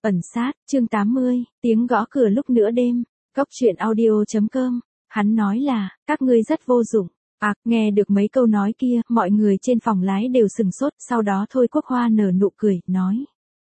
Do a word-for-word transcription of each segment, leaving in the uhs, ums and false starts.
Ẩn sát, chương tám mươi, tiếng gõ cửa lúc nửa đêm, cốc truyện audio.com, hắn nói là, các ngươi rất vô dụng. À, nghe được mấy câu nói kia, mọi người trên phòng lái đều sừng sốt, sau đó Thôi Quốc Hoa nở nụ cười, nói.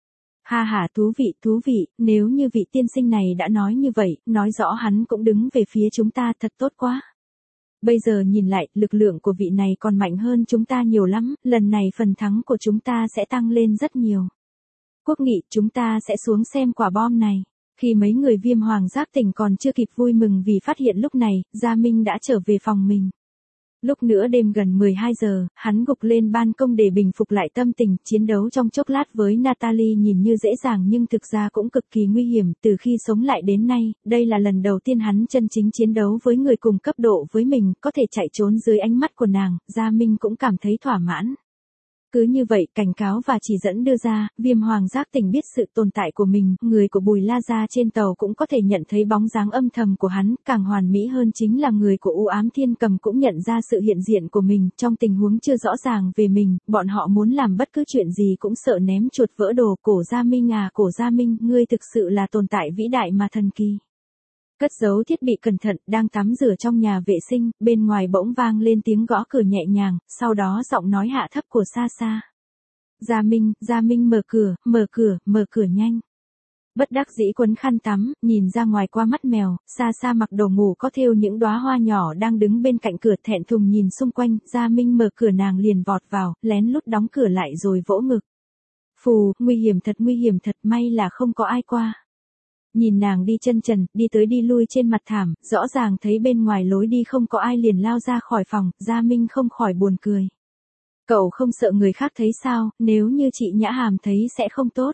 Ha ha, thú vị, thú vị, nếu như vị tiên sinh này đã nói như vậy, nói rõ hắn cũng đứng về phía chúng ta, thật tốt quá. Bây giờ nhìn lại, lực lượng của vị này còn mạnh hơn chúng ta nhiều lắm, lần này phần thắng của chúng ta sẽ tăng lên rất nhiều. Quốc Nghị, chúng ta sẽ xuống xem quả bom này. Khi mấy người Viêm Hoàng Giác Tỉnh còn chưa kịp vui mừng vì phát hiện lúc này, Gia Minh đã trở về phòng mình. Lúc nữa đêm gần mười hai giờ, hắn gục lên ban công để bình phục lại tâm tình, chiến đấu trong chốc lát với Natalie nhìn như dễ dàng nhưng thực ra cũng cực kỳ nguy hiểm, từ khi sống lại đến nay, đây là lần đầu tiên hắn chân chính chiến đấu với người cùng cấp độ với mình, có thể chạy trốn dưới ánh mắt của nàng, Gia Minh cũng cảm thấy thỏa mãn. Cứ như vậy, cảnh cáo và chỉ dẫn đưa ra, Viêm Hoàng Giác Tỉnh biết sự tồn tại của mình, người của Bùi La Gia trên tàu cũng có thể nhận thấy bóng dáng âm thầm của hắn, càng hoàn mỹ hơn chính là người của U Ám Thiên Cầm cũng nhận ra sự hiện diện của mình, trong tình huống chưa rõ ràng về mình, bọn họ muốn làm bất cứ chuyện gì cũng sợ ném chuột vỡ đồ. Cổ Gia Minh à, Cổ Gia Minh, ngươi thực sự là tồn tại vĩ đại mà thần kỳ. Cất giấu thiết bị cẩn thận, đang tắm rửa trong nhà vệ sinh, bên ngoài bỗng vang lên tiếng gõ cửa nhẹ nhàng, sau đó giọng nói hạ thấp của Sa Sa. Gia Minh, Gia Minh mở cửa, mở cửa, mở cửa nhanh. Bất đắc dĩ quấn khăn tắm, nhìn ra ngoài qua mắt mèo, Sa Sa mặc đồ ngủ có thêu những đóa hoa nhỏ đang đứng bên cạnh cửa thẹn thùng nhìn xung quanh, Gia Minh mở cửa nàng liền vọt vào, lén lút đóng cửa lại rồi vỗ ngực. Phù, nguy hiểm thật nguy hiểm thật, may là không có ai qua. Nhìn nàng đi chân trần, đi tới đi lui trên mặt thảm, rõ ràng thấy bên ngoài lối đi không có ai liền lao ra khỏi phòng, Gia Minh không khỏi buồn cười. Cậu không sợ người khác thấy sao, nếu như chị Nhã Hàm thấy sẽ không tốt.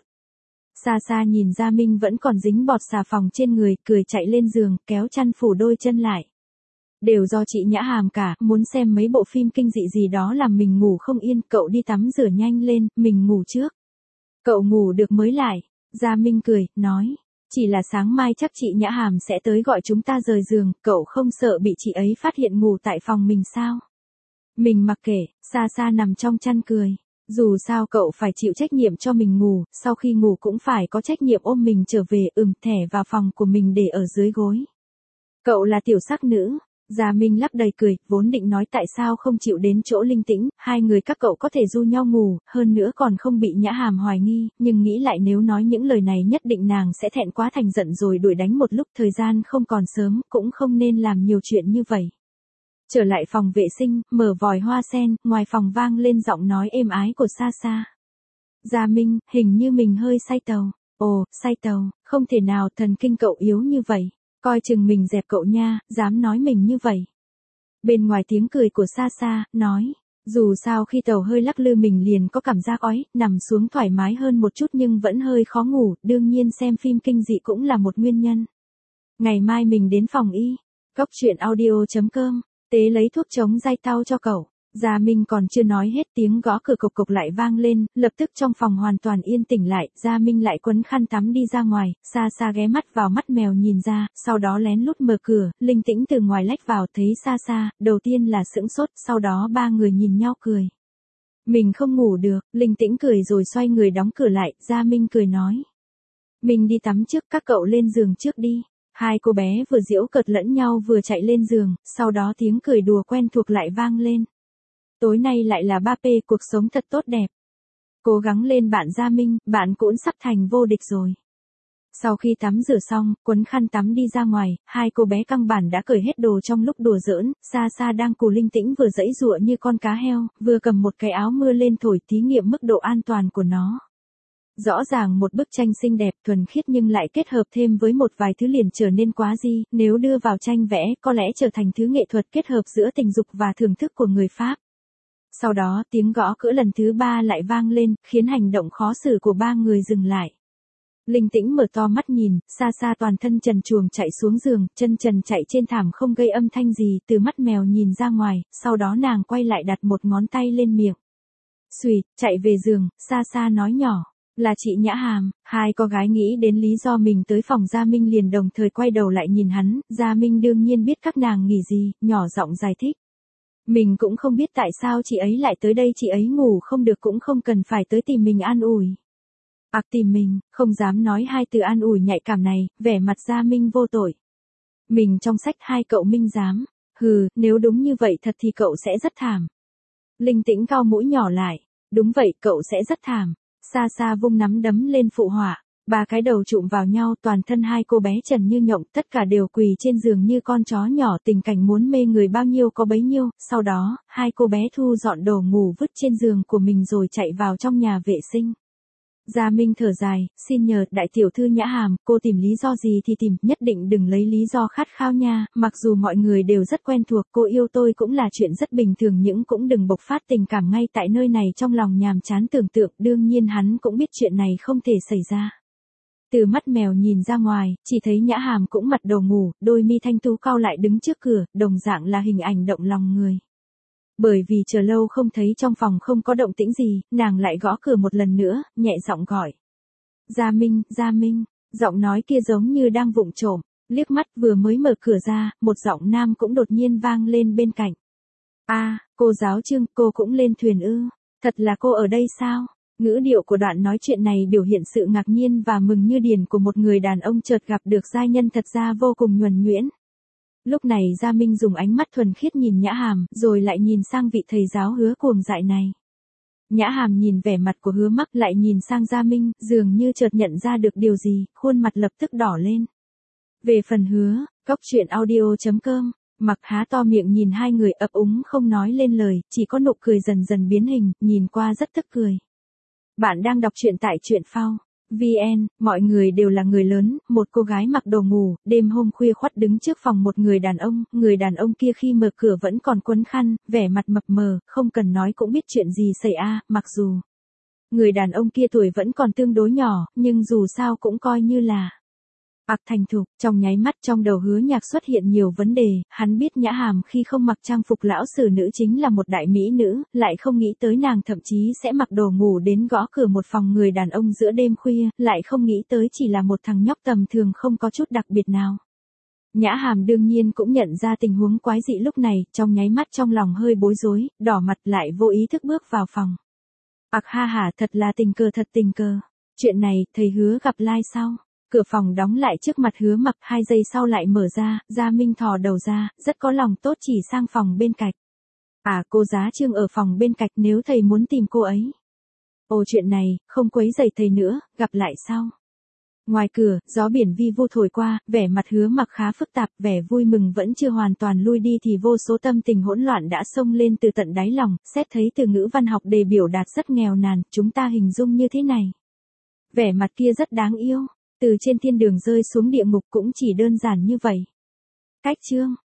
Xa xa nhìn Gia Minh vẫn còn dính bọt xà phòng trên người, cười chạy lên giường, kéo chăn phủ đôi chân lại. Đều do chị Nhã Hàm cả, muốn xem mấy bộ phim kinh dị gì đó làm mình ngủ không yên, cậu đi tắm rửa nhanh lên, mình ngủ trước. Cậu ngủ được mới lại, Gia Minh cười, nói. Chỉ là sáng mai chắc chị Nhã Hàm sẽ tới gọi chúng ta rời giường, cậu không sợ bị chị ấy phát hiện ngủ tại phòng mình sao? Mình mặc kệ, Sa Sa nằm trong chăn cười. Dù sao cậu phải chịu trách nhiệm cho mình ngủ, sau khi ngủ cũng phải có trách nhiệm ôm mình trở về, ừm, thẻ vào phòng của mình để ở dưới gối. Cậu là tiểu sắc nữ. Gia Minh lắc đầy cười, vốn định nói tại sao không chịu đến chỗ Linh Tĩnh, hai người các cậu có thể du nhau ngủ, hơn nữa còn không bị Nhã Hàm hoài nghi, nhưng nghĩ lại nếu nói những lời này nhất định nàng sẽ thẹn quá thành giận rồi đuổi đánh một lúc, thời gian không còn sớm, cũng không nên làm nhiều chuyện như vậy. Trở lại phòng vệ sinh, mở vòi hoa sen, ngoài phòng vang lên giọng nói êm ái của Sa Sa. Gia Minh, hình như mình hơi say tàu. Ồ, say tàu, không thể nào, thần kinh cậu yếu như vậy. Coi chừng mình dẹp cậu nha, dám nói mình như vậy. Bên ngoài tiếng cười của Sa Sa, nói, dù sao khi tàu hơi lắc lư mình liền có cảm giác ói, nằm xuống thoải mái hơn một chút nhưng vẫn hơi khó ngủ, đương nhiên xem phim kinh dị cũng là một nguyên nhân. Ngày mai mình đến phòng y, cốc truyện audio.com, tế lấy thuốc chống dai tao cho cậu. Gia Minh còn chưa nói hết tiếng gõ cửa cộc cộc lại vang lên, lập tức trong phòng hoàn toàn yên tĩnh lại, Gia Minh lại quấn khăn tắm đi ra ngoài, Sa Sa ghé mắt vào mắt mèo nhìn ra, sau đó lén lút mở cửa, Linh Tĩnh từ ngoài lách vào thấy Sa Sa, đầu tiên là sững sốt, sau đó ba người nhìn nhau cười. Mình không ngủ được, Linh Tĩnh cười rồi xoay người đóng cửa lại, Gia Minh cười nói. Mình đi tắm trước, các cậu lên giường trước đi. Hai cô bé vừa giễu cợt lẫn nhau vừa chạy lên giường, sau đó tiếng cười đùa quen thuộc lại vang lên. Tối nay lại là ba P, cuộc sống thật tốt đẹp. Cố gắng lên bạn Gia Minh, bạn cũng sắp thành vô địch rồi. Sau khi tắm rửa xong, quấn khăn tắm đi ra ngoài, hai cô bé căng bản đã cởi hết đồ trong lúc đùa giỡn, Sa Sa đang cù Linh Tĩnh vừa giãy giụa như con cá heo, vừa cầm một cái áo mưa lên thổi thí nghiệm mức độ an toàn của nó. Rõ ràng một bức tranh xinh đẹp thuần khiết nhưng lại kết hợp thêm với một vài thứ liền trở nên quá di, nếu đưa vào tranh vẽ có lẽ trở thành thứ nghệ thuật kết hợp giữa tình dục và thưởng thức của người Pháp. Sau đó tiếng gõ cửa lần thứ ba lại vang lên, khiến hành động khó xử của ba người dừng lại. Linh Tĩnh mở to mắt nhìn, Sa Sa toàn thân trần truồng chạy xuống giường, chân trần chạy trên thảm không gây âm thanh gì, từ mắt mèo nhìn ra ngoài, sau đó nàng quay lại đặt một ngón tay lên miệng. Xùi, chạy về giường, Sa Sa nói nhỏ. Là chị Nhã Hàm. Hai cô gái nghĩ đến lý do mình tới phòng Gia Minh liền đồng thời quay đầu lại nhìn hắn, Gia Minh đương nhiên biết các nàng nghỉ gì, nhỏ giọng giải thích. Mình cũng không biết tại sao chị ấy lại tới đây, chị ấy ngủ không được cũng không cần phải tới tìm mình an ủi. Ặc tìm mình, không dám nói hai từ an ủi nhạy cảm này, vẻ mặt Gia Minh vô tội. Mình trong sách hai cậu Minh dám. Hừ, nếu đúng như vậy thật thì cậu sẽ rất thảm. Linh Tĩnh cau mũi nhỏ lại. Đúng vậy, cậu sẽ rất thảm. Xa xa vung nắm đấm lên phụ họa. Ba cái đầu chụm vào nhau, toàn thân hai cô bé trần như nhộng, tất cả đều quỳ trên giường như con chó nhỏ, tình cảnh muốn mê người bao nhiêu có bấy nhiêu. Sau đó, hai cô bé thu dọn đồ ngủ vứt trên giường của mình rồi chạy vào trong nhà vệ sinh. Gia Minh thở dài, xin nhờ đại tiểu thư Nhã Hàm, cô tìm lý do gì thì tìm, nhất định đừng lấy lý do khát khao nha, mặc dù mọi người đều rất quen thuộc, cô yêu tôi cũng là chuyện rất bình thường, nhưng cũng đừng bộc phát tình cảm ngay tại nơi này. Trong lòng nhàm chán tưởng tượng, đương nhiên hắn cũng biết chuyện này không thể xảy ra. Từ mắt mèo nhìn ra ngoài, chỉ thấy Nhã Hàm cũng mặt đồ ngủ, đôi mi thanh tú cau lại đứng trước cửa, đồng dạng là hình ảnh động lòng người. Bởi vì chờ lâu không thấy trong phòng không có động tĩnh gì, nàng lại gõ cửa một lần nữa, nhẹ giọng gọi. Gia Minh, Gia Minh, giọng nói kia giống như đang vụng trộm, liếc mắt vừa mới mở cửa ra, một giọng nam cũng đột nhiên vang lên bên cạnh. A, à, cô giáo Trương, cô cũng lên thuyền ư, thật là cô ở đây sao? Ngữ điệu của đoạn nói chuyện này biểu hiện sự ngạc nhiên và mừng như điển của một người đàn ông chợt gặp được giai nhân thật ra vô cùng nhuần nhuyễn. Lúc này Gia Minh dùng ánh mắt thuần khiết nhìn Nhã Hàm, rồi lại nhìn sang vị thầy giáo Hứa cuồng dại này. Nhã Hàm nhìn vẻ mặt của Hứa Mặc lại nhìn sang Gia Minh, dường như chợt nhận ra được điều gì, khuôn mặt lập tức đỏ lên. Về phần Hứa, cốc truyện audio chấm com, Mặc há to miệng nhìn hai người ấp úng không nói lên lời, chỉ có nụ cười dần dần biến hình, nhìn qua rất tức cười. Bạn đang đọc truyện tại truyện phao vê en, mọi người đều là người lớn, một cô gái mặc đồ ngủ, đêm hôm khuya khoắt đứng trước phòng một người đàn ông, người đàn ông kia khi mở cửa vẫn còn quấn khăn, vẻ mặt mập mờ, không cần nói cũng biết chuyện gì xảy ra, mặc dù người đàn ông kia tuổi vẫn còn tương đối nhỏ, nhưng dù sao cũng coi như là Ặc thành thục. Trong nháy mắt trong đầu Hứa Nhạc xuất hiện nhiều vấn đề, hắn biết Nhã Hàm khi không mặc trang phục lão sử nữ chính là một đại mỹ nữ, lại không nghĩ tới nàng thậm chí sẽ mặc đồ ngủ đến gõ cửa một phòng người đàn ông giữa đêm khuya, lại không nghĩ tới chỉ là một thằng nhóc tầm thường không có chút đặc biệt nào. Nhã Hàm đương nhiên cũng nhận ra tình huống quái dị lúc này, trong nháy mắt trong lòng hơi bối rối, đỏ mặt lại vô ý thức bước vào phòng. Ặc ha hả, thật là tình cờ thật tình cờ. Chuyện này, thầy Hứa gặp lai sao? Cửa phòng đóng lại trước mặt Hứa Mặc, hai giây sau lại mở ra, Gia Minh thò đầu ra, rất có lòng tốt chỉ sang phòng bên cạnh. À, cô giáo Trương ở phòng bên cạnh, nếu thầy muốn tìm cô ấy. Ồ, chuyện này, không quấy rầy thầy nữa, gặp lại sau. Ngoài cửa, gió biển vi vu thổi qua, vẻ mặt Hứa Mặc khá phức tạp, vẻ vui mừng vẫn chưa hoàn toàn lui đi thì vô số tâm tình hỗn loạn đã xông lên từ tận đáy lòng, xét thấy từ ngữ văn học đề biểu đạt rất nghèo nàn, chúng ta hình dung như thế này. Vẻ mặt kia rất đáng yêu. Từ trên thiên đường rơi xuống địa ngục cũng chỉ đơn giản như vậy. Cách chương